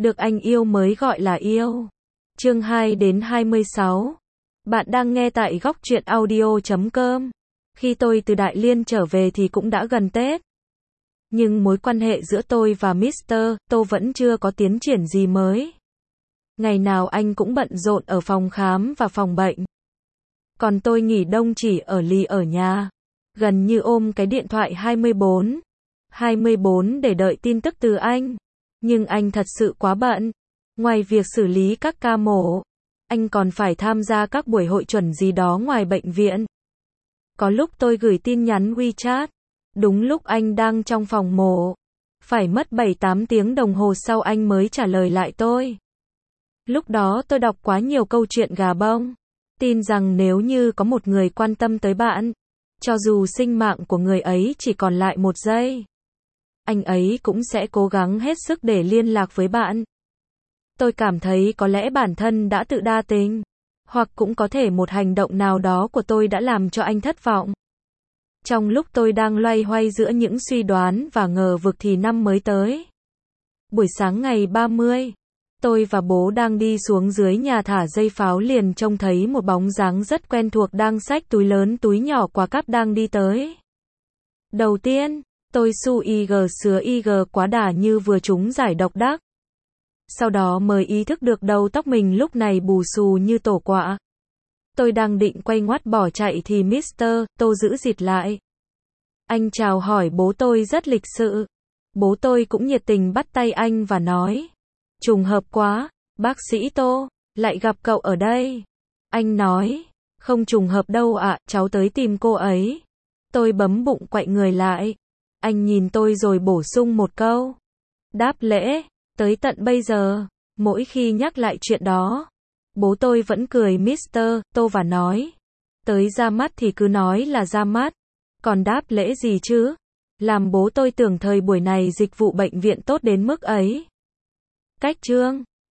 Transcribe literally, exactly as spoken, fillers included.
Được anh yêu mới gọi là yêu. Chương hai đến hai mươi sáu. Bạn đang nghe tại góc truyện audio chấm com. Khi tôi từ Đại Liên trở về thì cũng đã gần Tết. Nhưng mối quan hệ giữa tôi và mít tơ Tô vẫn chưa có tiến triển gì mới. Ngày nào anh cũng bận rộn ở phòng khám và phòng bệnh. Còn tôi nghỉ đông chỉ ở lì ở nhà. Gần như ôm cái điện thoại hai mươi bốn hai mươi bốn để đợi tin tức từ anh. Nhưng anh thật sự quá bận. Ngoài việc xử lý các ca mổ, anh còn phải tham gia các buổi hội chuẩn gì đó ngoài bệnh viện. Có lúc tôi gửi tin nhắn WeChat, đúng lúc anh đang trong phòng mổ. Phải mất bảy tám tiếng đồng hồ sau anh mới trả lời lại tôi. Lúc đó tôi đọc quá nhiều câu chuyện gà bông. Tin rằng nếu như có một người quan tâm tới bạn, cho dù sinh mạng của người ấy chỉ còn lại một giây, anh ấy cũng sẽ cố gắng hết sức để liên lạc với bạn. Tôi cảm thấy có lẽ bản thân đã tự đa tình, hoặc cũng có thể một hành động nào đó của tôi đã làm cho anh thất vọng. Trong lúc tôi đang loay hoay giữa những suy đoán và ngờ vực thì năm mới tới. Buổi sáng ngày ba mươi, tôi và bố đang đi xuống dưới nhà thả dây pháo liền trông thấy một bóng dáng rất quen thuộc đang xách túi lớn túi nhỏ quà cáp đang đi tới. Đầu tiên, tôi su ig sứa ig quá đà như vừa trúng giải độc đắc. Sau đó mới ý thức được đầu tóc mình lúc này bù xù như tổ quạ. Tôi đang định quay ngoắt bỏ chạy thì mít tơ Tô giữ dịt lại. Anh chào hỏi bố tôi rất lịch sự. Bố tôi cũng nhiệt tình bắt tay anh và nói: trùng hợp quá, bác sĩ Tô, lại gặp cậu ở đây. Anh nói: không trùng hợp đâu ạ, cháu tới tìm cô ấy. Tôi bấm bụng quậy người lại. Anh nhìn tôi rồi bổ sung một câu. Đáp lễ, tới tận bây giờ, mỗi khi nhắc lại chuyện đó, bố tôi vẫn cười mít tơ Tô và nói: tới ra mắt thì cứ nói là ra mắt, còn đáp lễ gì chứ? Làm bố tôi tưởng thời buổi này dịch vụ bệnh viện tốt đến mức ấy. Cách chương